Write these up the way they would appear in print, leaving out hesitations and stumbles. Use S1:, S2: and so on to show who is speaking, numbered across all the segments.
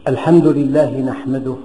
S1: الحمد لله نحمده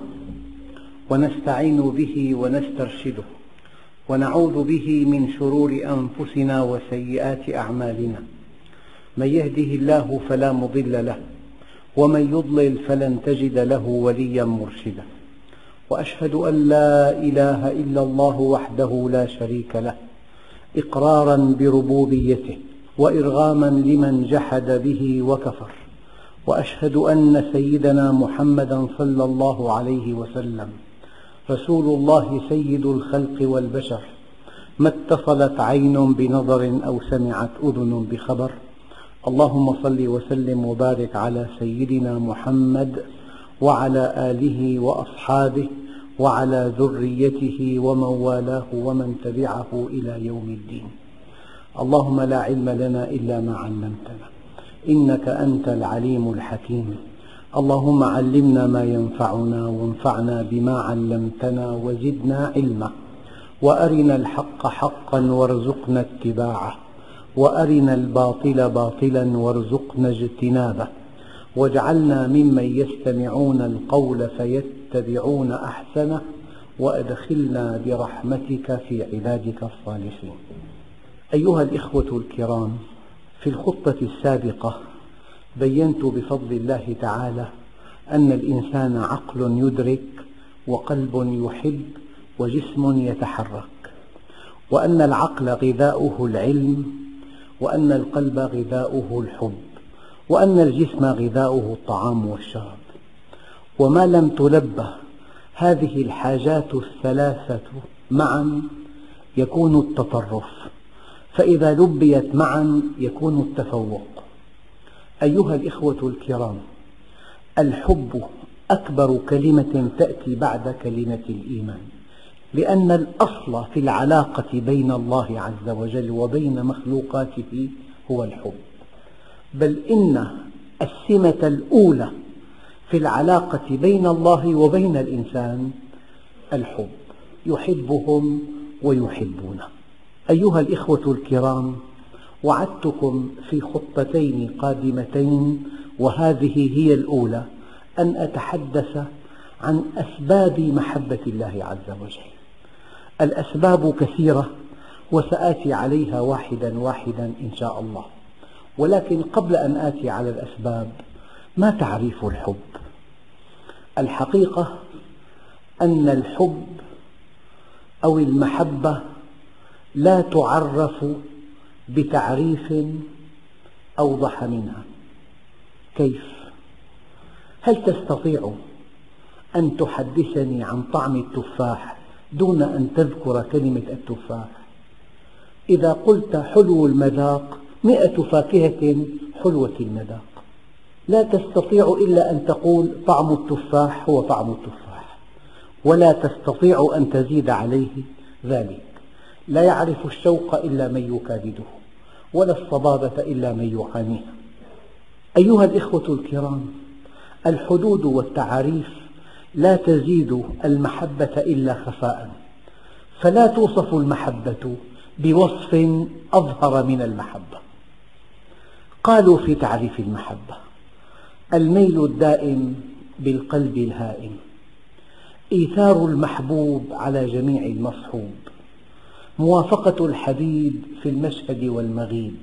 S1: ونستعين به ونسترشده ونعوذ به من شرور أنفسنا وسيئات أعمالنا. من يهده الله فلا مضل له ومن يضلل فلن تجد له وليا مرشدا. وأشهد أن لا إله إلا الله وحده لا شريك له إقرارا بربوبيته وإرغاما لمن جحد به وكفر. وأشهد أن سيدنا محمدا صلى الله عليه وسلم رسول الله سيد الخلق والبشر، ما اتصلت عين بنظر أو سمعت أذن بخبر. اللهم صل وسلم وبارك على سيدنا محمد وعلى آله وأصحابه وعلى ذريته ومن والاه ومن تبعه إلى يوم الدين. اللهم لا علم لنا إلا ما علمتنا إنك أنت العليم الحكيم. اللهم علمنا ما ينفعنا وانفعنا بما علمتنا وزدنا علما، وأرنا الحق حقا وارزقنا اتباعه، وأرنا الباطل باطلا وارزقنا اجتنابه، واجعلنا ممن يستمعون القول فيتبعون أحسنه، وأدخلنا برحمتك في عبادك الصالحين. أيها الإخوة الكرام، في الخطبة السابقة بينت بفضل الله تعالى أن الإنسان عقل يدرك وقلب يحب وجسم يتحرك، وأن العقل غذاؤه العلم، وأن القلب غذاؤه الحب، وأن الجسم غذاؤه الطعام والشراب. وما لم تلبه هذه الحاجات الثلاثة معا يكون التطرف، فإذا لبيت معا يكون التفوق. أيها الإخوة الكرام، الحب أكبر كلمة تأتي بعد كلمة الإيمان، لأن الأصل في العلاقة بين الله عز وجل وبين مخلوقاته هو الحب، بل إن السمة الأولى في العلاقة بين الله وبين الإنسان الحب، يحبهم ويحبونه. أيها الإخوة الكرام، وعدتكم في خطتين قادمتين وهذه هي الأولى أن أتحدث عن أسباب محبة الله عز وجل. الأسباب كثيرة وسآتي عليها واحدا واحدا إن شاء الله، ولكن قبل أن آتي على الأسباب، ما تعريف الحب؟ الحقيقة أن الحب أو المحبة لا تعرف بتعريف أوضح منها. كيف؟ هل تستطيع أن تحدثني عن طعم التفاح دون أن تذكر كلمة التفاح؟ إذا قلت حلو المذاق 100 فاكهة حلوة المذاق، لا تستطيع إلا أن تقول طعم التفاح هو طعم التفاح، ولا تستطيع أن تزيد عليه ذلك. لا يعرف الشوق إلا من يكابده، ولا الصبابة إلا من يعانيها. أيها الإخوة الكرام، الحدود والتعاريف لا تزيد المحبة إلا خفاء، فلا توصف المحبة بوصف أظهر من المحبة. قالوا في تعريف المحبة: الميل الدائم بالقلب الهائم، إيثار المحبوب على جميع المصحوب، موافقة الحبيب في المشهد والمغيب،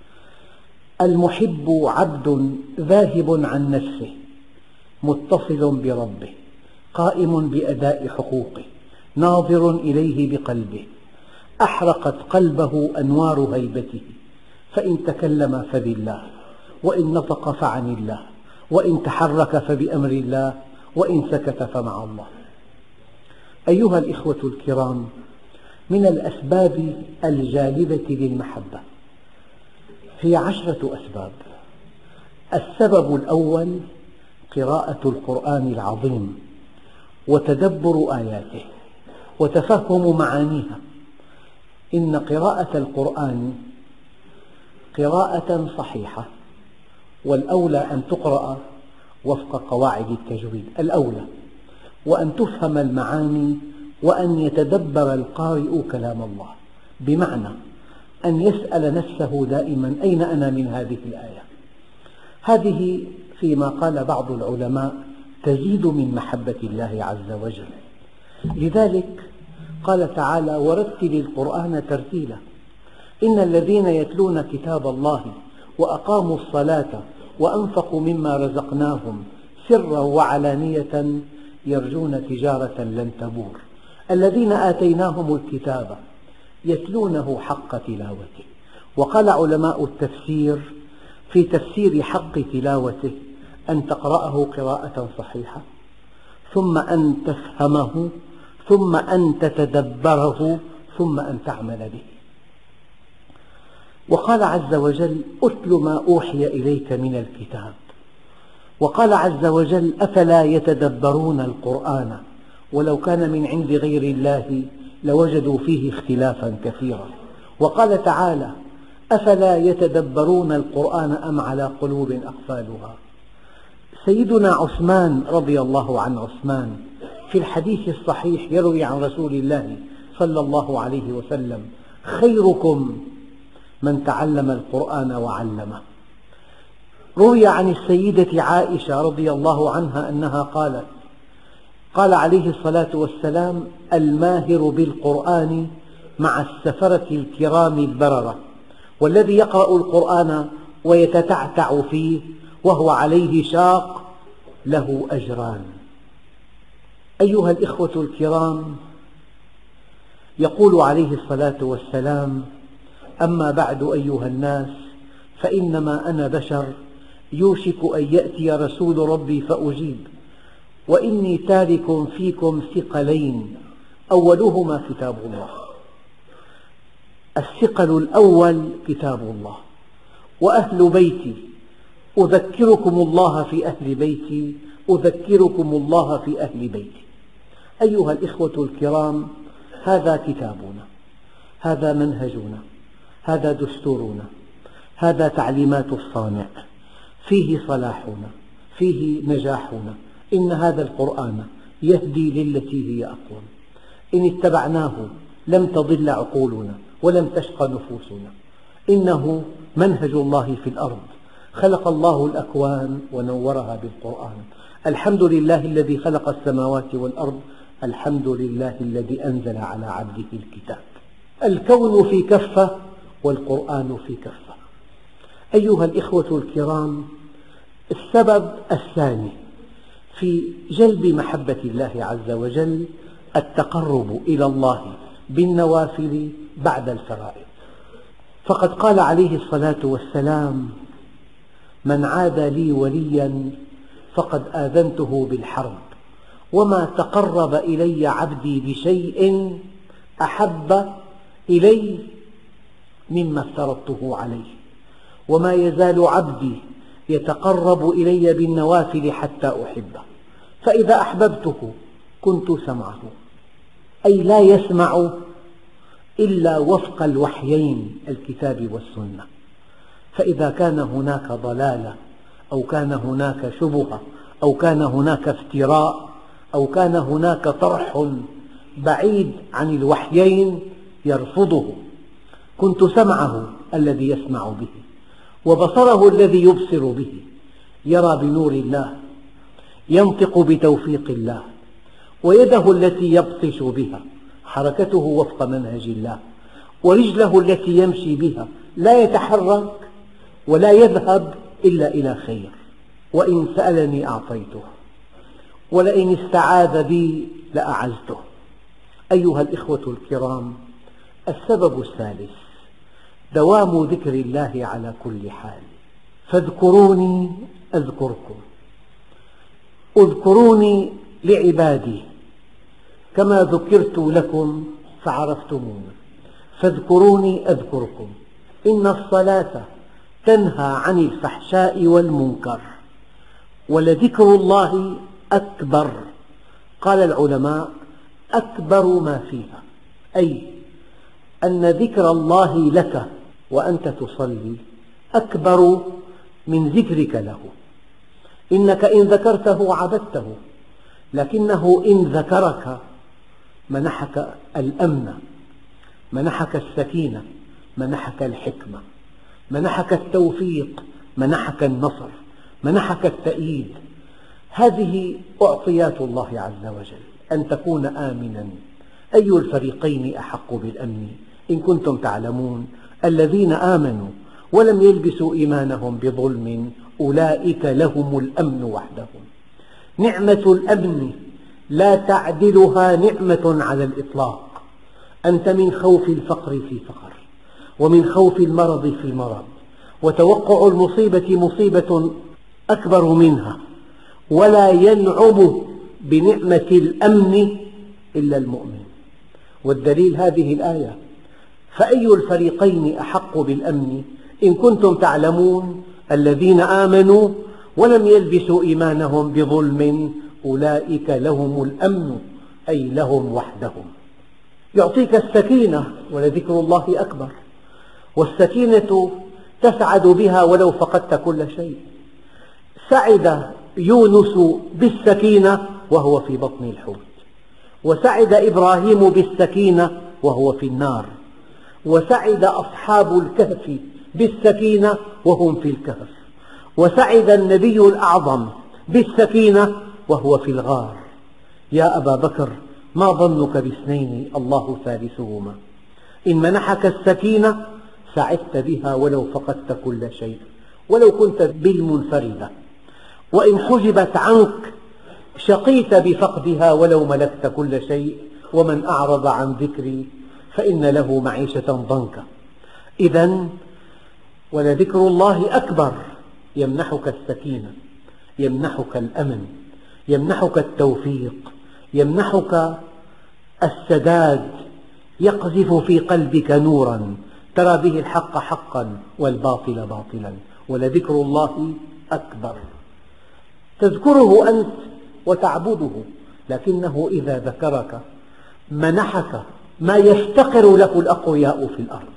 S1: المحب عبد ذاهب عن نفسه متصل بربه قائم بأداء حقوقه ناظر إليه بقلبه، أحرقت قلبه أنوار هيبته، فإن تكلم فبالله، وإن نطق فعن الله، وإن تحرك فبأمر الله، وإن سكت فمع الله. أيها الإخوة الكرام، من الأسباب الجالبة للمحبة هي 10 أسباب. السبب الأول قراءة القرآن العظيم وتدبر آياته وتفهم معانيها. إن قراءة القرآن قراءة صحيحة، والأولى أن تقرأ وفق قواعد التجويد الأولى، وأن تفهم المعاني، وأن يتدبر القارئ كلام الله، بمعنى أن يسأل نفسه دائما: أين أنا من هذه الآية؟ هذه فيما قال بعض العلماء تزيد من محبة الله عز وجل. لذلك قال تعالى: ورتل القرآن ترتيلا إن الذين يتلون كتاب الله وأقاموا الصلاة وأنفقوا مما رزقناهم سرا وعلانية يرجون تجارة لن تبور الذين آتيناهم الكتاب يتلونه حق تلاوته. وقال علماء التفسير في تفسير حق تلاوته: أن تقرأه قراءة صحيحة، ثم أن تفهمه، ثم أن تتدبره، ثم أن تعمل به. وقال عز وجل: أتل ما أوحي إليك من الكتاب. وقال عز وجل: أفلا يتدبرون القرآن ولو كان من عند غير الله لوجدوا فيه اختلافا كثيرا. وقال تعالى: أفلا يتدبرون القرآن أم على قلوب أقفالها. سيدنا عثمان رضي الله عن عثمان في الحديث الصحيح يروي عن رسول الله صلى الله عليه وسلم: خيركم من تعلم القرآن وعلمه. روي عن السيدة عائشة رضي الله عنها أنها قالت: قال عليه الصلاة والسلام: الماهر بالقرآن مع السفرة الكرام البررة، والذي يقرأ القرآن ويتتعتع فيه وهو عليه شاق له أجران. أيها الإخوة الكرام، يقول عليه الصلاة والسلام: أما بعد أيها الناس، فإنما أنا بشر يوشك أن يأتي رسول ربي فأجيب، وإني تارك فيكم ثقلين أولهما كتاب الله. الثقل الأول كتاب الله، وأهل بيتي أذكركم الله في أهل بيتي، أذكركم الله في أهل بيتي. أيها الإخوة الكرام، هذا كتابنا، هذا منهجنا، هذا دستورنا، هذا تعليمات الصانع، فيه صلاحنا، فيه نجاحنا. إن هذا القرآن يهدي للتي هي أقوم، إن اتبعناه لم تضل عقولنا ولم تشق نفوسنا. إنه منهج الله في الأرض، خلق الله الأكوان ونورها بالقرآن. الحمد لله الذي خلق السماوات والأرض، الحمد لله الذي أنزل على عبده الكتاب. الكون في كفة والقرآن في كفة. أيها الإخوة الكرام، السبب الثاني في جلب محبة الله عز وجل التقرب إلى الله بالنوافل بعد الفرائض. فقد قال عليه الصلاة والسلام: من عاد لي وليا فقد آذنته بالحرب، وما تقرب إلي عبدي بشيء أحب إلي مما افترضته عليه، وما يزال عبدي يتقرب إلي بالنوافل حتى أحبه، فإذا أحببته كنت سمعه، أي لا يسمع إلا وفق الوحيين الكتاب والسنة. فإذا كان هناك ضلالة أو كان هناك شبهة أو كان هناك افتراء أو كان هناك طرح بعيد عن الوحيين يرفضه. كنت سمعه الذي يسمع به، وبصره الذي يبصر به، يرى بنور الله، ينطق بتوفيق الله، ويده التي يبطش بها حركته وفق منهج الله، ورجله التي يمشي بها لا يتحرك ولا يذهب إلا إلى خير. وإن سألني أعطيته، ولئن استعاذ بي لأعزته. أيها الإخوة الكرام، السبب الثالث دوام ذكر الله على كل حال. فاذكروني أذكركم، اذكروني لعبادي كما ذكرت لكم فعرفتموني، فاذكروني أذكركم. إن الصلاة تنهى عن الفحشاء والمنكر، ولذكر الله أكبر. قال العلماء: أكبر ما فيها، أي أن ذكر الله لك وأنت تصلي أكبر من ذكرك له. إنك إن ذكرته عبدته، لكنه إن ذكرك منحك الأمن، منحك السكينة، منحك الحكمة، منحك التوفيق، منحك النصر، منحك التأييد. هذه أعطيات الله عز وجل، أن تكون آمنا. أي الفريقين أحق بالأمن إن كنتم تعلمون الذين آمنوا ولم يلبسوا إيمانهم بظلم أولئك لهم الأمن وحدهم. نعمة الأمن لا تعدلها نعمة على الإطلاق. أنت من خوف الفقر في فقر، ومن خوف المرض في مرض، وتوقع المصيبة مصيبة أكبر منها، ولا ينعم بنعمة الأمن إلا المؤمن. والدليل هذه الآية: فأي الفريقين أحق بالأمن إن كنتم تعلمون الذين آمنوا ولم يلبسوا إيمانهم بظلم أولئك لهم الأمن، أي لهم وحدهم. يعطيك السكينة، ولذكر الله أكبر، والسكينة تسعد بها ولو فقدت كل شيء. سعد يونس بالسكينة وهو في بطن الحوت، وسعد إبراهيم بالسكينة وهو في النار، وسعد أصحاب الكهف بالسكينة وهم في الكهف، وسعد النبي الأعظم بالسكينة وهو في الغار. يا أبا بكر، ما ظنك باثنين الله ثالثهما؟ إن منحك السكينة سعدت بها ولو فقدت كل شيء، ولو كنت بالمنفردة، وإن حجبت عنك شقيت بفقدها ولو ملكت كل شيء. ومن أعرض عن ذكري فإن له معيشة ضنكا. إذن ولذكر الله أكبر، يمنحك السكينة، يمنحك الأمن، يمنحك التوفيق، يمنحك السداد، يقذف في قلبك نورا ترى به الحق حقا والباطل باطلا. ولذكر الله أكبر. تذكره أنت وتعبده، لكنه إذا ذكرك منحك ما يفتقر له الأقوياء في الأرض،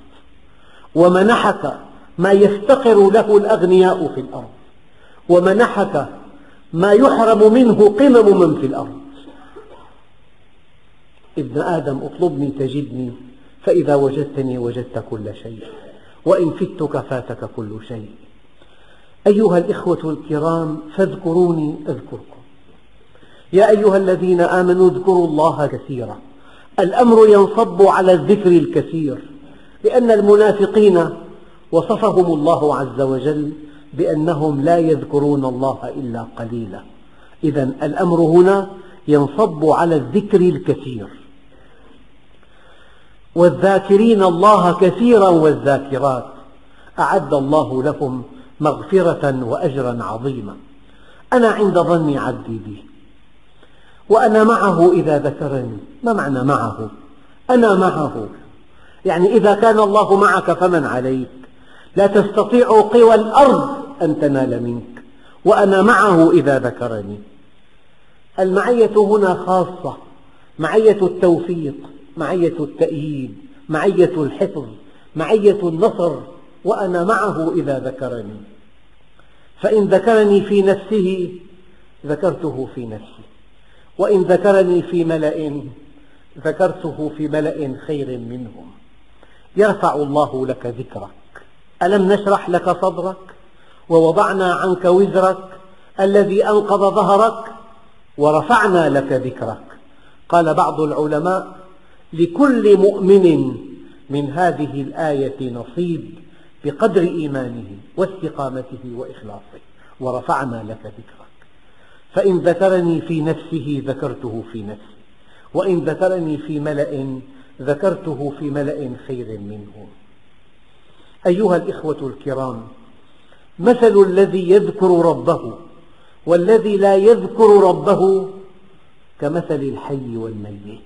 S1: ومنحك ما يفتقر له الأغنياء في الأرض، ومنحك ما يحرم منه قمم من في الأرض. ابن آدم اطلبني تجدني، فإذا وجدتني وجدت كل شيء، وإن فتك فاتك كل شيء. أيها الإخوة الكرام، فاذكروني أذكركم. يا أيها الذين آمنوا اذكروا الله كثيرا. الأمر ينصب على الذكر الكثير، لأن المنافقين وصفهم الله عز وجل بأنهم لا يذكرون الله إلا قليلا. إذن الأمر هنا ينصب على الذكر الكثير. والذاكرين الله كثيرا والذاكرات أعد الله لهم مغفرة وأجرا عظيما. أنا عند ظن عبدي بي، وأنا معه إذا ذكرني. ما معنى معه؟ أنا معه، يعني إذا كان الله معك فمن عليك؟ لا تستطيع قوى الأرض أن تنال منك، وأنا معه إذا ذكرني. المعية هنا خاصة، معية التوفيق، معية التأييد، معية الحفظ، معية النصر. وأنا معه إذا ذكرني. فإن ذكرني في نفسه ذكرته في نفسي، وإن ذكرني في ملأ ذكرته في ملأ خير منهم. يرفع الله لك ذكرك. ألم نشرح لك صدرك ووضعنا عنك وزرك الذي أنقض ظهرك ورفعنا لك ذكرك. قال بعض العلماء: لكل مؤمن من هذه الآية نصيب بقدر إيمانه واستقامته وإخلاصه. ورفعنا لك ذكرك. فإن ذكرني في نفسه ذكرته في نفسي، وإن ذكرني في ملأ ذكرته في ملأ خير منهم. أيها الإخوة الكرام، مثل الذي يذكر ربه والذي لا يذكر ربه كمثل الحي والميت.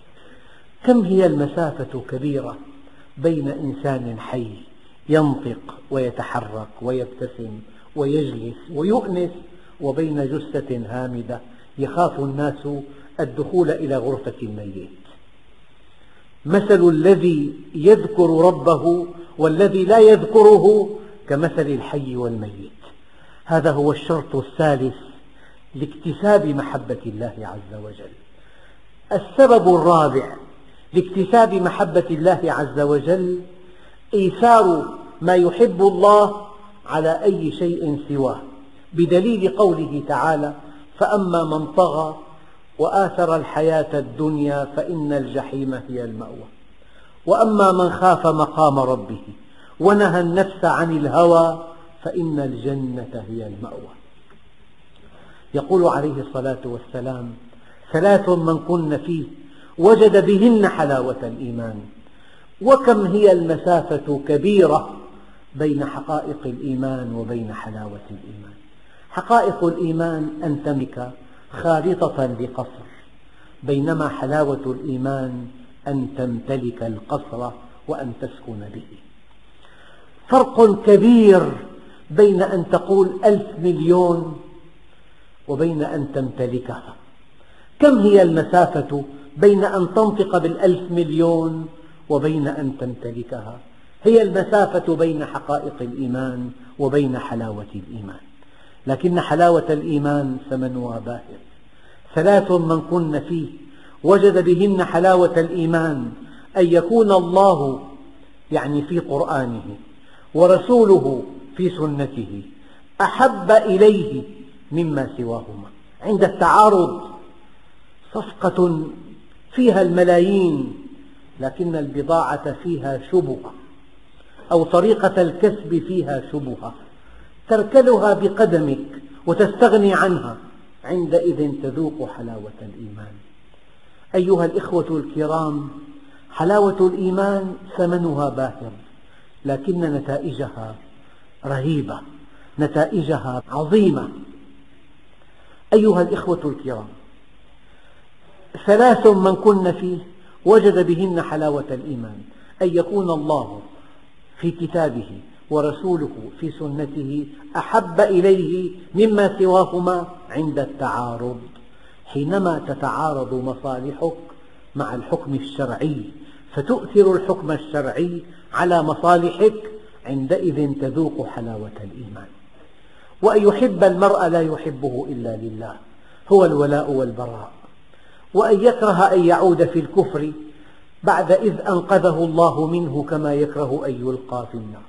S1: كم هي المسافة كبيرة بين إنسان حي ينطق ويتحرك ويبتسم ويجلس ويؤنس، وبين جثة هامدة يخاف الناس الدخول إلى غرفة الميت. مثل الذي يذكر ربه والذي لا يذكره كمثل الحي والميت. هذا هو الشرط الثالث لاكتساب محبة الله عز وجل. السبب الرابع لاكتساب محبة الله عز وجل إيثار ما يحب الله على أي شيء سواه، بدليل قوله تعالى: فأما من طغى وآثر الحياة الدنيا فإن الجحيم هي المأوى وأما من خاف مقام ربه ونهى النفس عن الهوى فإن الجنة هي المأوى. يقول عليه الصلاة والسلام: 3 من كن فيه وجد بهن حلاوة الإيمان. وكم هي المسافة كبيرة بين حقائق الإيمان وبين حلاوة الإيمان. حقائق الإيمان أن تملك خارطة لقصر، بينما حلاوة الإيمان أن تمتلك القصر وأن تسكن به. فرق كبير بين أن تقول 1000 مليون وبين أن تمتلكها. كم هي المسافة بين أن تنطق بال1000 مليون وبين أن تمتلكها؟ هي المسافة بين حقائق الإيمان وبين حلاوة الإيمان. لكن حلاوة الإيمان ثمنها باهظ. 3 من كن فيه وجد بهن حلاوة الإيمان: أن يكون الله يعني في قرآنه ورسوله في سنته أحب إليه مما سواهما. عند التعارض صفقة فيها الملايين لكن البضاعة فيها شبهة، أو طريقة الكسب فيها شبهة، تركلها بقدمك وتستغني عنها، عندئذ تذوق حلاوة الإيمان. أيها الإخوة الكرام، حلاوة الإيمان ثمنها باهظ لكن نتائجها رهيبة، نتائجها عظيمة. أيها الإخوة الكرام، 3 من كن فيه وجد بهن حلاوة الإيمان: أن يكون الله في كتابه ورسوله في سنته أحب إليه مما سواهما عند التعارض. حينما تتعارض مصالحك مع الحكم الشرعي فتؤثر الحكم الشرعي على مصالحك، عندئذ تذوق حلاوة الإيمان. وأن يحب المرء لا يحبه إلا لله، هو الولاء والبراء. وأن يكره أن يعود في الكفر بعد إذ أنقذه الله منه كما يكره أن يلقى في النار.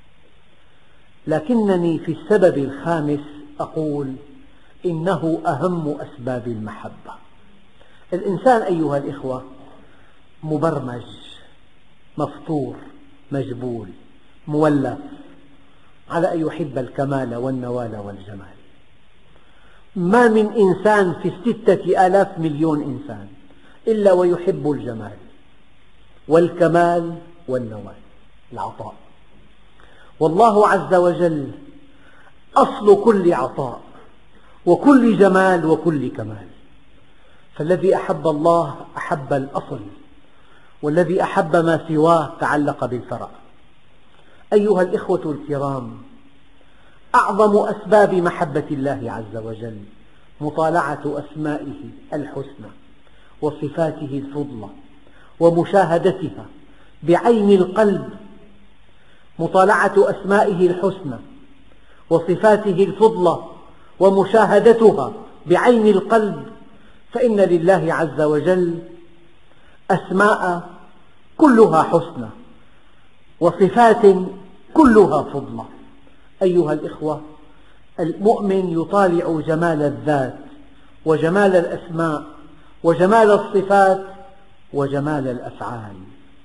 S1: لكنني في السبب الخامس أقول إنه أهم أسباب المحبة. الإنسان أيها الإخوة مبرمج، مفطور، مجبول، مولف على أن يحب الكمال والنوال والجمال. ما من إنسان في 6,000 مليون إنسان إلا ويحب الجمال والكمال والنوال، العطاء. والله عز وجل أصل كل عطاء وكل جمال وكل كمال. فالذي أحب الله أحب الأصل، والذي أحب ما سواه تعلق بالفرع. أيها الإخوة الكرام، أعظم أسباب محبة الله عز وجل مطالعة أسمائه الحسنى وصفاته الفضلى ومشاهدتها بعين القلب. مطالعة أسمائه الحسنى وصفاته الفضلى ومشاهدتها بعين القلب. فإن لله عز وجل أسماء كلها حسنى وصفات كلها فضلى. أيها الإخوة، المؤمن يطالع جمال الذات وجمال الأسماء وجمال الصفات وجمال الأفعال.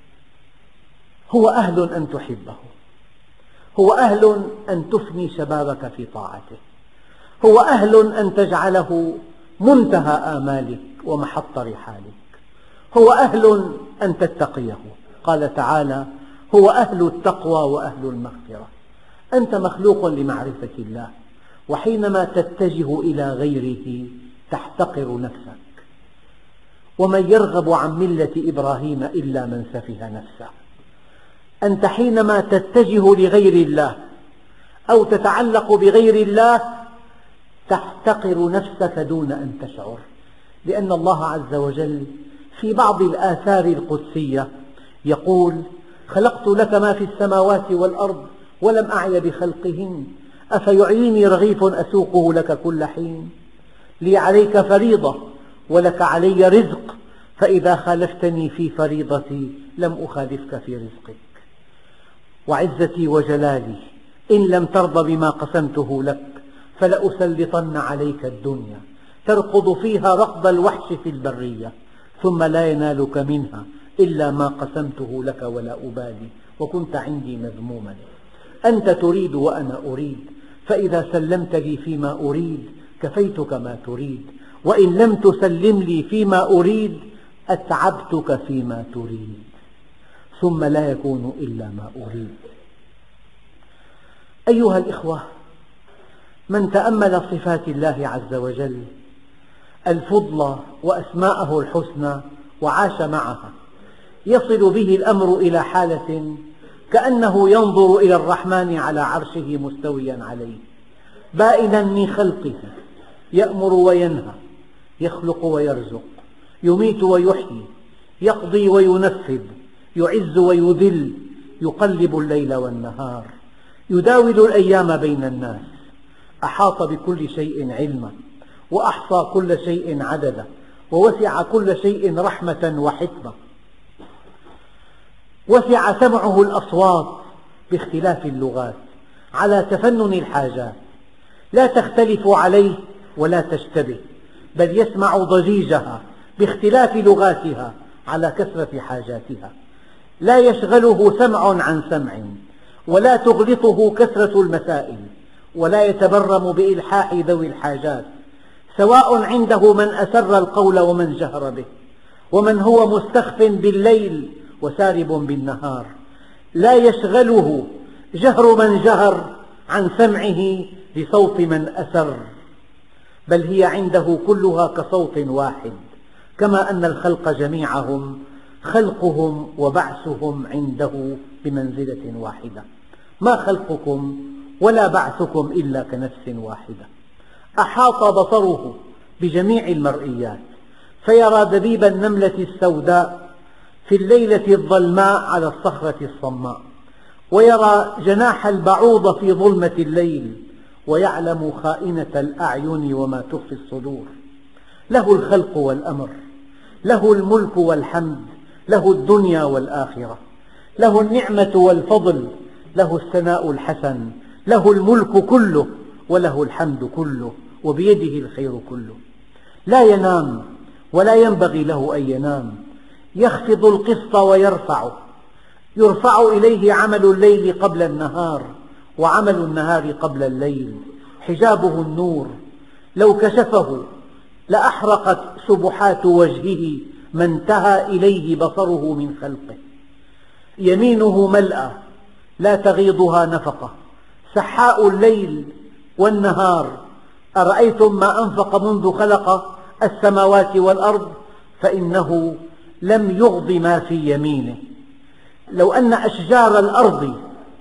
S1: هو أهل أن تحبه، هو أهل أن تفني شبابك في طاعته، هو أهل أن تجعله منتهى آمالك ومحط رحالك، هو أهل أن تتقيه. قال تعالى: هو أهل التقوى وأهل المغفرة. أنت مخلوق لمعرفة الله، وحينما تتجه إلى غيره تحتقر نفسك. ومن يرغب عن ملة إبراهيم إلا من سفه نفسه. أنت حينما تتجه لغير الله أو تتعلق بغير الله تحتقر نفسك دون أن تشعر، لأن الله عز وجل في بعض الآثار القدسية يقول: خلقت لك ما في السماوات والأرض ولم أعي بخلقهن، أفيعيني رغيف أسوقه لك كل حين، لي عليك فريضة ولك علي رزق، فإذا خالفتني في فريضتي لم أخالفك في رزقك. وعزتي وجلالي إن لم ترض بما قسمته لك فلأسلطن عليك الدنيا تركض فيها ركض الوحش في البرية، ثم لا ينالك منها إلا ما قسمته لك ولا أبالي، وكنت عندي مذموما. أنت تريد وأنا أريد، فإذا سلمت لي فيما أريد كفيتك ما تريد، وإن لم تسلم لي فيما أريد أتعبتك فيما تريد، ثم لا يكون إلا ما أريد. أيها الإخوة، من تأمل صفات الله عز وجل الفضلى وأسماءه الحسنى وعاش معها، يصل به الأمر إلى حالة كأنه ينظر إلى الرحمن على عرشه مستويا عليه، بائنا من خلقه، يأمر وينهى، يخلق ويرزق، يميت ويحيي، يقضي وينفذ، يعز ويذل، يقلب الليل والنهار، يداول الأيام بين الناس، أحاط بكل شيء علما، وأحصى كل شيء عددا، ووسع كل شيء رحمة وحكمة. وسع سمعه الأصوات باختلاف اللغات على تفنن الحاجات، لا تختلف عليه ولا تشتبه، بل يسمع ضجيجها باختلاف لغاتها على كثرة حاجاتها. لا يشغله سمع عن سمع، ولا تغلطه كثرة المسائل، ولا يتبرم بإلحاح ذوي الحاجات، سواء عنده من أسر القول ومن جهر به، ومن هو مستخف بالليل وسارب بالنهار. لا يشغله جهر من جهر عن سمعه لصوت من أسر، بل هي عنده كلها كصوت واحد، كما أن الخلق جميعهم خلقهم وبعثهم عنده بمنزلة واحدة. ما خلقكم ولا بعثكم إلا كنفس واحدة. أحاط بصره بجميع المرئيات، فيرى دبيب النملة السوداء في الليلة الظلماء على الصخرة الصماء، ويرى جناح البعوض في ظلمة الليل، ويعلم خائنة الأعين وما تخفي الصدور. له الخلق والأمر، له الملك والحمد، له الدنيا والآخرة، له النعمة والفضل، له الثناء الحسن، له الملك كله وله الحمد كله، وبيده الخير كله. لا ينام ولا ينبغي له أن ينام، يخفض القسط ويرفعه، يرفع إليه عمل الليل قبل النهار، وعمل النهار قبل الليل. حجابه النور، لو كشفه لأحرقت سبحات وجهه ما انتهى إليه بصره من خلقه. يمينه ملأى لا تغيضها نفقة، سحاء الليل والنهار. أرأيتم ما أنفق منذ خلق السماوات والأرض، فإنه لم يغض ما في يمينه. لو أن أشجار الأرض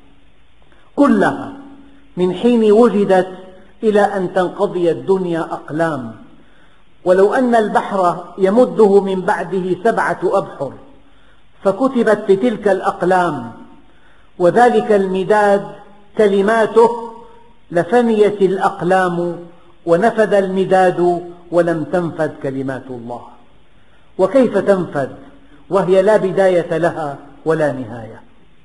S1: كلها من حين وجدت إلى أن تنقضي الدنيا أقلام، ولو أن البحر يمده من بعده 7 أبحر، فكتبت في تلك الأقلام وذلك المداد كلماته، لفنيت الأقلام ونفد المداد ولم تنفد كلمات الله. وكيف تنفد وهي لا بداية لها ولا نهاية؟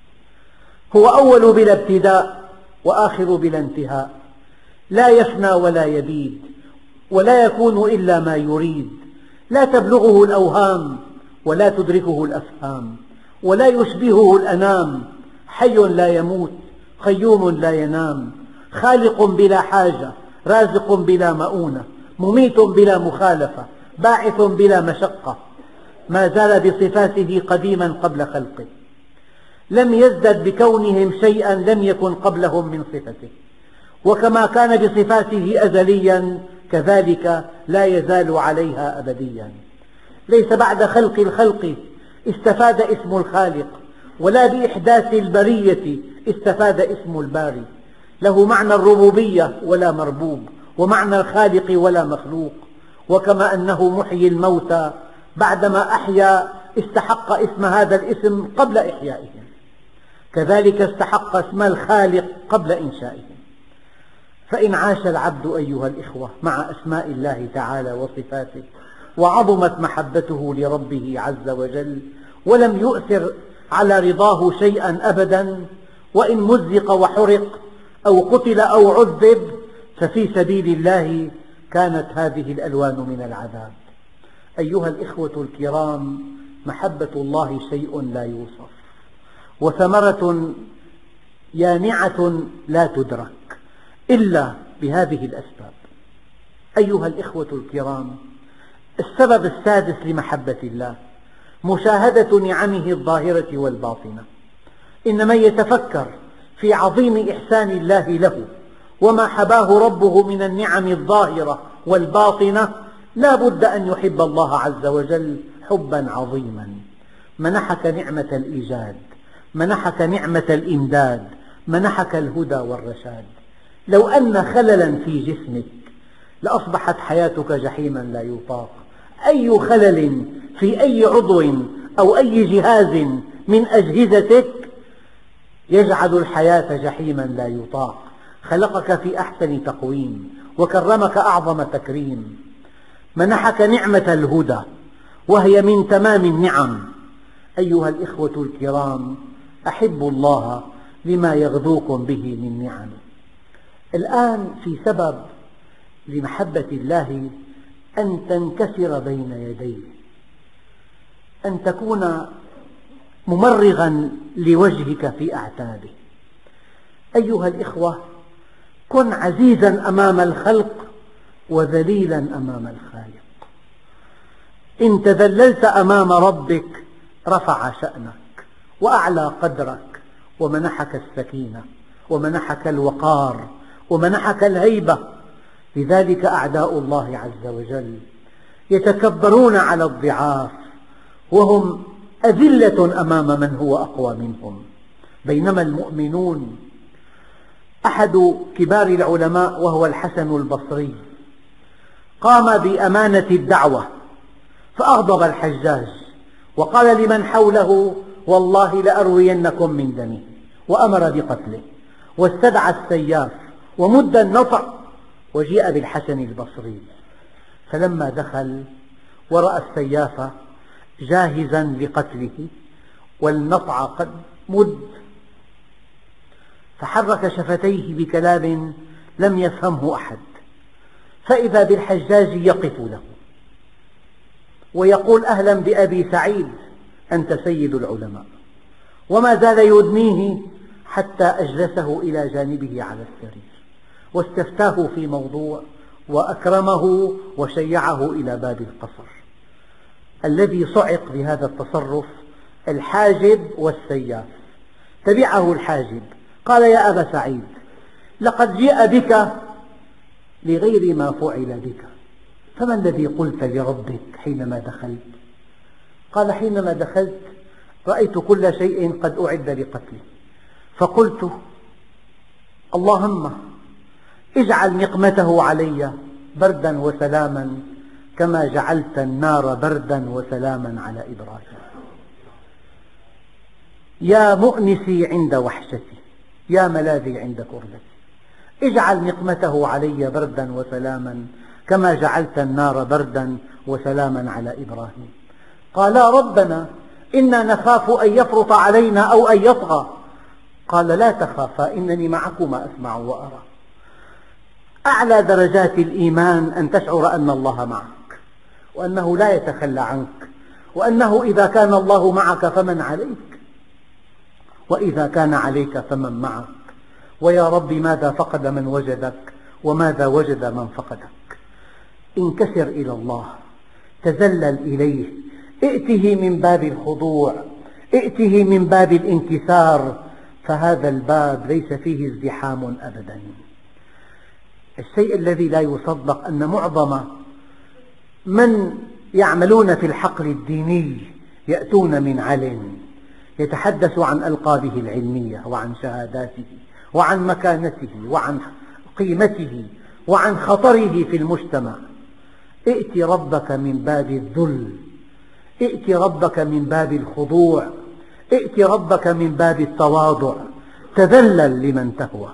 S1: هو أول بلا ابتداء وآخر بلا انتهاء، لا يفنى ولا يبيد، ولا يكون إلا ما يريد، لا تبلغه الأوهام ولا تدركه الأفهام، ولا يشبهه الأنام. حي لا يموت، قيوم لا ينام، خالق بلا حاجة، رازق بلا مؤونة، مميت بلا مخالفة، باعث بلا مشقة. ما زال بصفاته قديما قبل خلقه، لم يزدد بكونهم شيئا لم يكن قبلهم من صفته، وكما كان بصفاته أزليا كذلك لا يزال عليها أبديا. ليس بعد خلق الخلق استفاد اسم الخالق، ولا بإحداث البرية استفاد اسم الباري. له معنى الربوبية ولا مربوب، ومعنى الخالق ولا مخلوق. وكما أنه محيي الموتى بعدما أحيا استحق اسم هذا الاسم قبل إحيائهم، كذلك استحق اسم الخالق قبل إنشائهم. فإن عاش العبد أيها الإخوة مع أسماء الله تعالى وصفاته، وعظمت محبته لربه عز وجل، ولم يؤثر على رضاه شيئا أبدا، وإن مزق وحرق أو قتل أو عذب ففي سبيل الله كانت هذه الألوان من العذاب. أيها الإخوة الكرام، محبة الله شيء لا يوصف، وثمرة يانعة لا تدرك إلا بهذه الأسباب. أيها الإخوة الكرام، السبب السادس لمحبة الله مشاهدة نعمه الظاهرة والباطنة. إن من يتفكر في عظيم إحسان الله له وما حباه ربه من النعم الظاهرة والباطنة لا بد أن يحب الله عز وجل حبا عظيما. منحك نعمة الإيجاد، منحك نعمة الإمداد، منحك الهدى والرشاد. لو أن خللا في جسمك لأصبحت حياتك جحيما لا يطاق. أي خلل في أي عضو أو أي جهاز من أجهزتك يجعل الحياة جحيما لا يطاق. خلقك في أحسن تقويم وكرمك أعظم تكريم. منحك نعمة الهدى وهي من تمام النعم. أيها الإخوة الكرام، أحبوا الله لما يغذوكم به من نعم. الآن في سبب لمحبة الله أن تنكسر بين يديه، أن تكون ممرغا لوجهك في أعتابه. أيها الإخوة، كن عزيزا أمام الخلق وذليلا أمام الخالق. إن تذللت أمام ربك رفع شأنك وأعلى قدرك ومنحك السكينة ومنحك الوقار ومنحك الهيبة. لذلك أعداء الله عز وجل يتكبرون على الضعاف وهم أذلة أمام من هو أقوى منهم، بينما المؤمنون. أحد كبار العلماء وهو الحسن البصري قام بأمانة الدعوة فأغضب الحجاج وقال لمن حوله: والله لأروينكم من دمه، وأمر بقتله، واستدعى السياف ومد النطع وجيء بالحسن البصري. فلما دخل ورأى السياف جاهزا لقتله والنطع قد مد، فحرك شفتيه بكلام لم يفهمه أحد، فإذا بالحجاج يقف له ويقول: أهلا بأبي سعيد، أنت سيد العلماء. وما زال يدنيه حتى أجلسه إلى جانبه على السرير واستفتاه في موضوع وأكرمه وشيعه إلى باب القصر. الذي صعق بهذا التصرف الحاجب والسياف. تبعه الحاجب قال: يا أبا سعيد، لقد جيء بك لغير ما فعل بك، فما الذي قلت لربك حينما دخلت؟ قال: حينما دخلت رأيت كل شيء قد أعد لقتلي، فقلت: اللهم اجعل نقمته علي بردا وسلاما كما جعلت النار بردا وسلاما على إبراهيم. يا مؤنسي عند وحشتي، يا ملاذي عند كربتي، اجعل نقمته علي بردا وسلاما كما جعلت النار بردا وسلاما على إبراهيم. قالا: ربنا إنا نخاف أن يفرط علينا أو أن يطغى. قال: لا تخافا إنني معكما أسمع وأرى. أعلى درجات الإيمان أن تشعر أن الله معك، وأنه لا يتخلى عنك، وأنه إذا كان الله معك فمن عليك، وإذا كان عليك فمن معك. ويا رب ماذا فقد من وجدك وماذا وجد من فقدك. انكسر إلى الله، تذلل إليه، ائته من باب الخضوع، ائته من باب الانكسار، فهذا الباب ليس فيه ازدحام أبدا. الشيء الذي لا يصدق أن معظم من يعملون في الحقل الديني يأتون من علم، يتحدث عن ألقابه العلمية وعن شهاداته وعن مكانته وعن قيمته وعن خطره في المجتمع. ائت ربك من باب الذل، ائت ربك من باب الخضوع، ائت ربك من باب التواضع، تذلل لمن تهوى.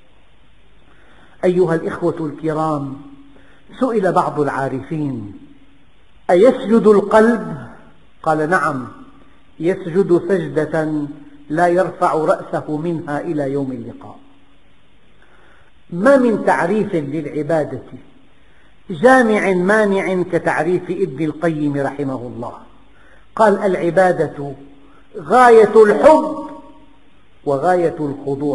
S1: أيها الإخوة الكرام، سئل بعض العارفين: أيسجد القلب؟ قال: نعم، يسجد سجدة لا يرفع رأسه منها إلى يوم اللقاء. ما من تعريف للعبادة جامع مانع كتعريف ابن القيم رحمه الله. قال: العبادة غاية الحب وغاية الخضوع،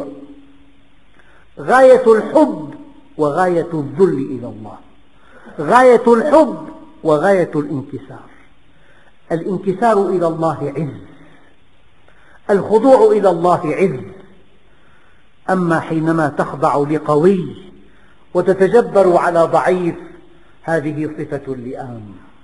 S1: غاية الحب وغاية الذل إلى الله، غاية الحب وغاية الانكسار. الانكسار إلى الله عز، الخضوع إلى الله عز. أما حينما تخضع لقوي وتتجبر على ضعيف، هذه صفة اللئام.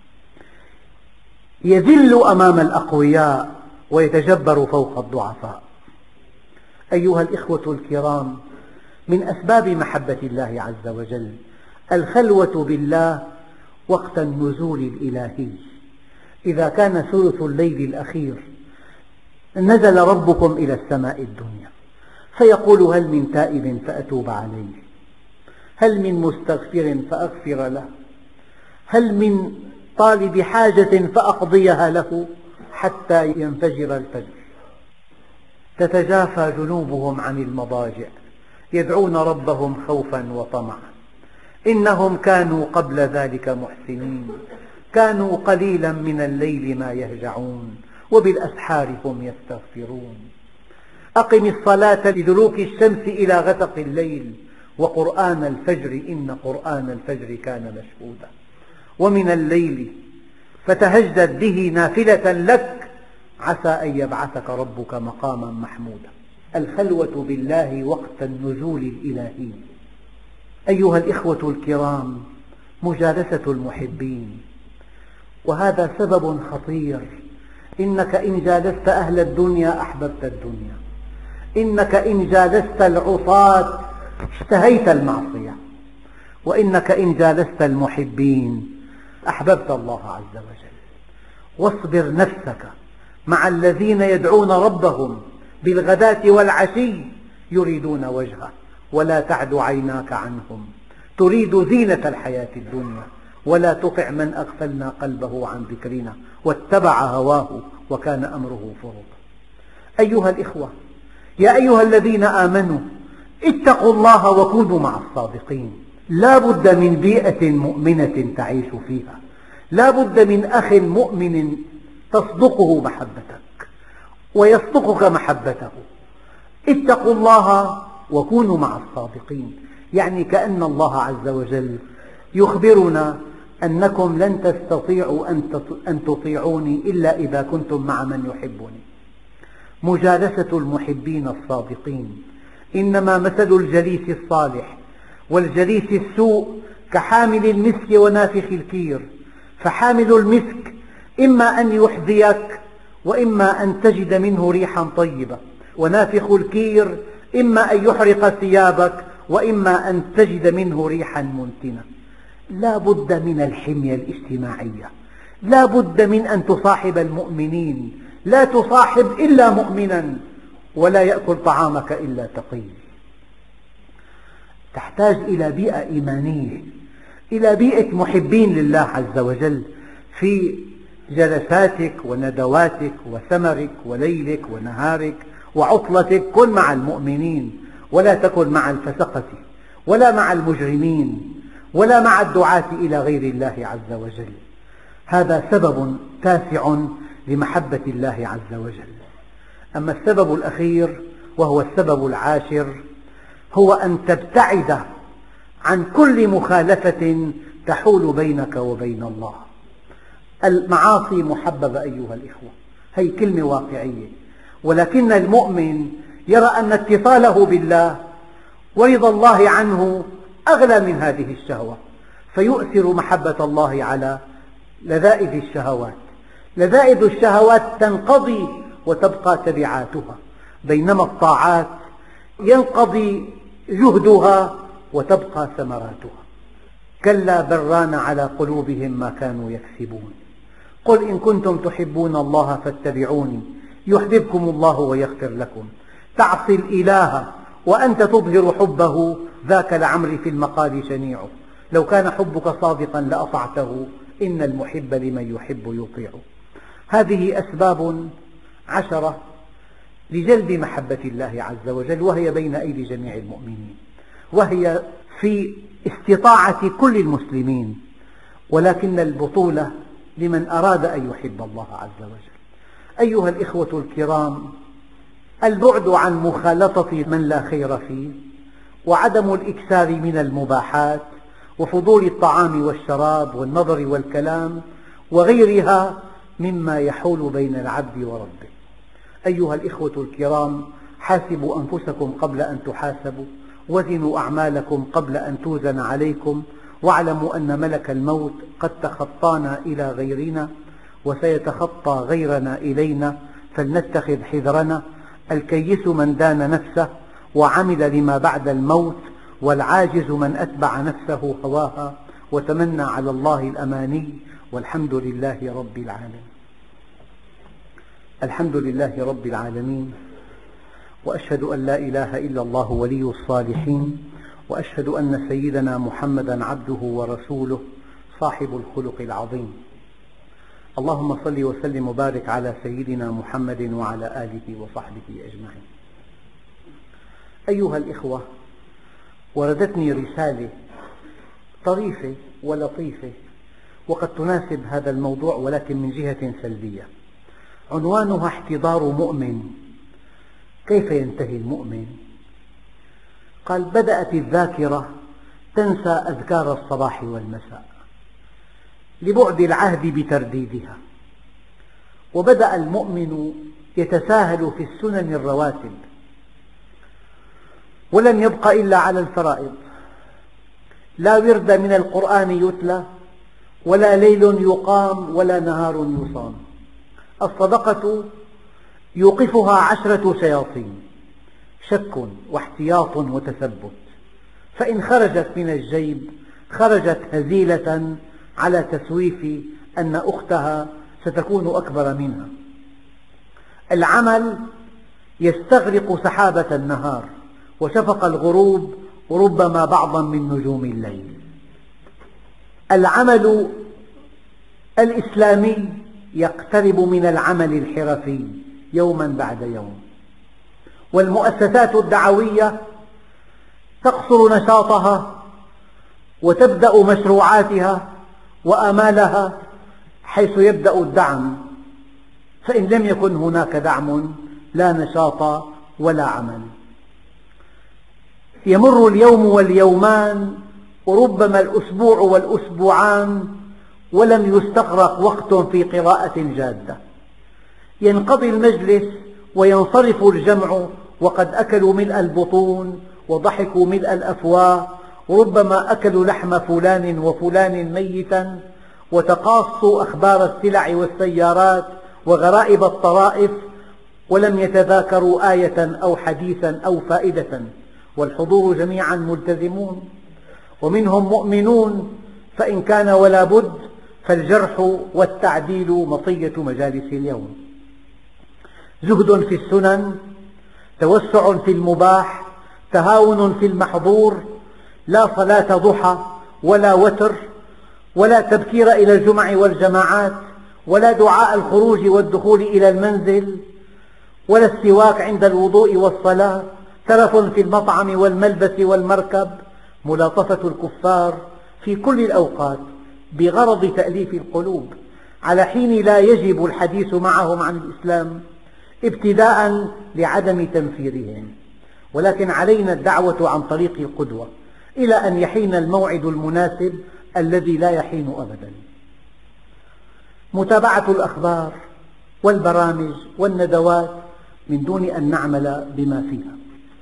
S1: يذل أمام الأقوياء ويتجبر فوق الضعفاء. أيها الإخوة الكرام، من أسباب محبة الله عز وجل الخلوة بالله وقت النزول الإلهي. إذا كان ثلث الليل الأخير نزل ربكم إلى السماء الدنيا فيقول: هل من تائب فأتوب عليه، هل من مستغفر فأغفر له، هل من طالب حاجة فأقضيها له، حتى ينفجر الفجر. تتجافى جنوبهم عن المضاجع يدعون ربهم خوفا وطمعا. إنهم كانوا قبل ذلك محسنين، كانوا قليلا من الليل ما يهجعون وبالأسحار هم يستغفرون. أقم الصلاة لدلوك الشمس إلى غسق الليل وقرآن الفجر إن قرآن الفجر كان مشهودا. ومن الليل فتهجد به نافلة لك عسى أن يبعثك ربك مقاما محمودا. الخلوة بالله وقت النزول الإلهي. أيها الإخوة الكرام، مجالسة المحبين، وهذا سبب خطير. إنك إن جالست أهل الدنيا أحببت الدنيا، إنك إن جالست العصاة اشتهيت المعصية، وإنك إن جالست المحبين أحببت الله عز وجل. واصبر نفسك مع الذين يدعون ربهم بالغداة والعشي يريدون وجهه، ولا تعد عيناك عنهم تريد زينة الحياة الدنيا، ولا تطع من أغفلنا قلبه عن ذكرنا واتبع هواه وكان أمره فرطا. أيها الإخوة، يا أيها الذين آمنوا اتقوا الله وكونوا مع الصادقين. لا بد من بيئة مؤمنة تعيش فيها، لا بد من أخ مؤمن تصدقه محبتك ويصدقك محبته. اتقوا الله وكونوا مع الصادقين، يعني كأن الله عز وجل يخبرنا أنكم لن تستطيعوا أن تطيعوني إلا إذا كنتم مع من يحبني. مجالسة المحبين الصادقين. إنما مثل الجليس الصالح والجليس السوء كحامل المسك ونافخ الكير. فحامل المسك إما أن يحذيك وإما أن تجد منه ريحا طيبة، ونافخ الكير إما أن يحرق ثيابك وإما أن تجد منه ريحا منتنة. لا بد من الحمية الاجتماعية، لا بد من أن تصاحب المؤمنين. لا تصاحب إلا مؤمنا، ولا يأكل طعامك إلا تقي. تحتاج إلى بيئة إيمانية، إلى بيئة محبين لله عز وجل في جلساتك وندواتك وسمرك وليلك ونهارك وعطلتك. كن مع المؤمنين، ولا تكن مع الفسقة ولا مع المجرمين ولا مع الدعاة إلى غير الله عز وجل. هذا سبب تاسع لمحبة الله عز وجل. أما السبب الأخير وهو السبب العاشر، هو أن تبتعد عن كل مخالفة تحول بينك وبين الله. المعاصي محببة أيها الإخوة، هي كلمة واقعية، ولكن المؤمن يرى أن اتصاله بالله ورضا الله عنه أغلى من هذه الشهوة، فيؤثر محبة الله على لذائذ الشهوات. لذائذ الشهوات تنقضي وتبقى تبعاتها، بينما الطاعات ينقضي جهدها وتبقى ثمراتها. كلا بل ران على قلوبهم ما كانوا يكسبون. قل إن كنتم تحبون الله فاتبعوني يحببكم الله ويغفر لكم. تعصي الإله وأنت تظهر حبه، ذاك لعمري في المقال شنيع. لو كان حبك صادقا لأطعته، إن المحب لمن يحب يطيع. هذه أسباب 10 لجلب محبة الله عز وجل، وهي بين أيدي جميع المؤمنين، وهي في استطاعة كل المسلمين، ولكن البطولة لمن أراد أن يحب الله عز وجل. أيها الإخوة الكرام، البعد عن مخالطة من لا خير فيه، وعدم الإكثار من المباحات، وفضول الطعام والشراب والنظر والكلام وغيرها مما يحول بين العبد وربه. أيها الإخوة الكرام، حاسبوا أنفسكم قبل أن تحاسبوا، وزنوا أعمالكم قبل أن توزن عليكم، واعلموا أن ملك الموت قد تخطانا إلى غيرنا وسيتخطى غيرنا إلينا، فلنتخذ حذرنا. الكيس من دان نفسه وعمل لما بعد الموت، والعاجز من أتبع نفسه هواها وتمنى على الله الأماني، والحمد لله رب العالمين. الحمد لله رب العالمين، وأشهد أن لا إله إلا الله ولي الصالحين، وأشهد أن سيدنا محمدا عبده ورسوله صاحب الخلق العظيم. اللهم صل وسلم وبارك على سيدنا محمد وعلى آله وصحبه أجمعين. أيها الإخوة، وردتني رسالة طريفة ولطيفة وقد تناسب هذا الموضوع، ولكن من جهة سلبية. عنوانها احتضار مؤمن. كيف ينتهي المؤمن؟ قال: بدأت الذاكرة تنسى أذكار الصباح والمساء لبعد العهد بترديدها، وبدأ المؤمن يتساهل في السنن الرواتب، ولم يبق إلا على الفرائض. لا ورد من القرآن يتلى، ولا ليل يقام، ولا نهار يصام. الصدقة يوقفها 10 شياطين: شك واحتياط وتثبت، فإن خرجت من الجيب خرجت هزيلة على تسويف أن أختها ستكون أكبر منها. العمل يستغرق سحابة النهار وشفق الغروب، وربما بعضا من نجوم الليل. العمل الإسلامي يقترب من العمل الحرفي يوما بعد يوم، والمؤسسات الدعوية تقصر نشاطها وتبدأ مشروعاتها وآمالها حيث يبدأ الدعم، فإن لم يكن هناك دعم لا نشاط ولا عمل. يمر اليوم واليومان، وربما الأسبوع والأسبوعان، ولم يستغرق وقت في قراءة جادة. ينقضي المجلس وينصرف الجمع وقد أكلوا ملء البطون وضحكوا ملء الأفواه، وربما أكلوا لحم فلان وفلان ميتا، وتقاصوا أخبار السلع والسيارات وغرائب الطرائف، ولم يتذاكروا آية أو حديثا أو فائدة. والحضور جميعا ملتزمون، ومنهم مؤمنون، فإن كان ولا بد فالجرح والتعديل مطية مجالس اليوم. زهد في السنن، توسع في المباح، تهاون في المحظور، لا صلاة ضحى ولا وتر، ولا تبكير إلى الجمع والجماعات، ولا دعاء الخروج والدخول إلى المنزل، ولا السواك عند الوضوء والصلاة، ترف في المطعم والملبس والمركب، ملاطفة الكفار في كل الأوقات بغرض تأليف القلوب، على حين لا يجب الحديث معهم عن الإسلام ابتداء لعدم تنفيرهم، ولكن علينا الدعوة عن طريق القدوة إلى أن يحين الموعد المناسب الذي لا يحين أبدا. متابعة الأخبار والبرامج والندوات من دون أن نعمل بما فيها.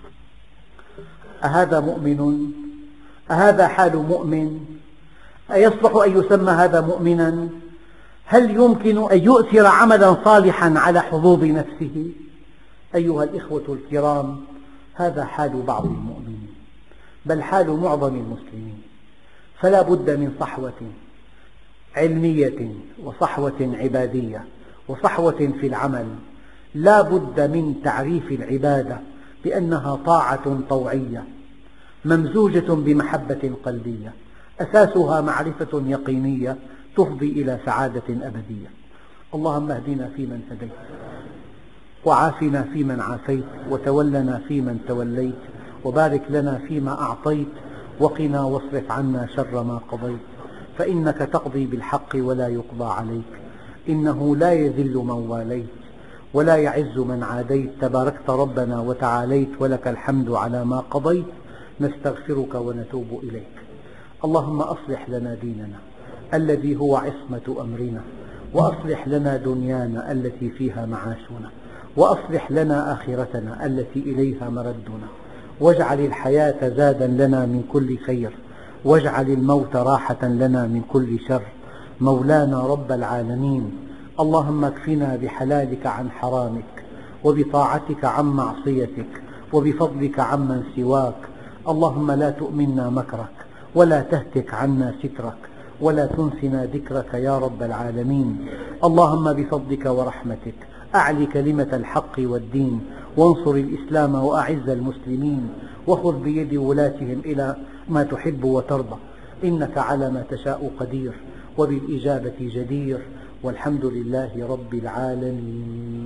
S1: أهذا مؤمن؟ أهذا حال مؤمن؟ أيصلح أن يسمى هذا مؤمنا؟ هل يمكن أن يؤثر عملا صالحا على حظوظ نفسه؟ أيها الإخوة الكرام، هذا حال بعض المؤمنين، بل حال معظم المسلمين. فلا بد من صحوة علمية، وصحوة عبادية، وصحوة في العمل. لا بد من تعريف العبادة بأنها طاعة طوعية ممزوجة بمحبة قلبية، أساسها معرفة يقينية تفضي إلى سعادة أبدية. اللهم اهدنا فيمن هديت، وعافنا فيمن عافيت، وتولنا فيمن توليت، وبارك لنا فيما أعطيت، وقنا واصرف عنا شر ما قضيت، فإنك تقضي بالحق ولا يقضى عليك، إنه لا يذل من واليت ولا يعز من عاديت، تباركت ربنا وتعاليت، ولك الحمد على ما قضيت، نستغفرك ونتوب إليك. اللهم أصلح لنا ديننا الذي هو عصمة أمرنا، وأصلح لنا دنيانا التي فيها معاشنا، وأصلح لنا آخرتنا التي إليها مردنا، واجعل الحياة زادا لنا من كل خير، واجعل الموت راحة لنا من كل شر. مولانا رب العالمين، اللهم اكفنا بحلالك عن حرامك، وبطاعتك عن معصيتك، وبفضلك عمن سواك. اللهم لا تؤمنا مكرك، ولا تهتك عنا سترك، ولا تنسنا ذكرك يا رب العالمين. اللهم بفضلك ورحمتك أعل كلمة الحق والدين، وانصر الإسلام وأعز المسلمين، وخذ بيد ولاتهم إلى ما تحب وترضى، إنك على ما تشاء قدير، وبالإجابة جدير، والحمد لله رب العالمين.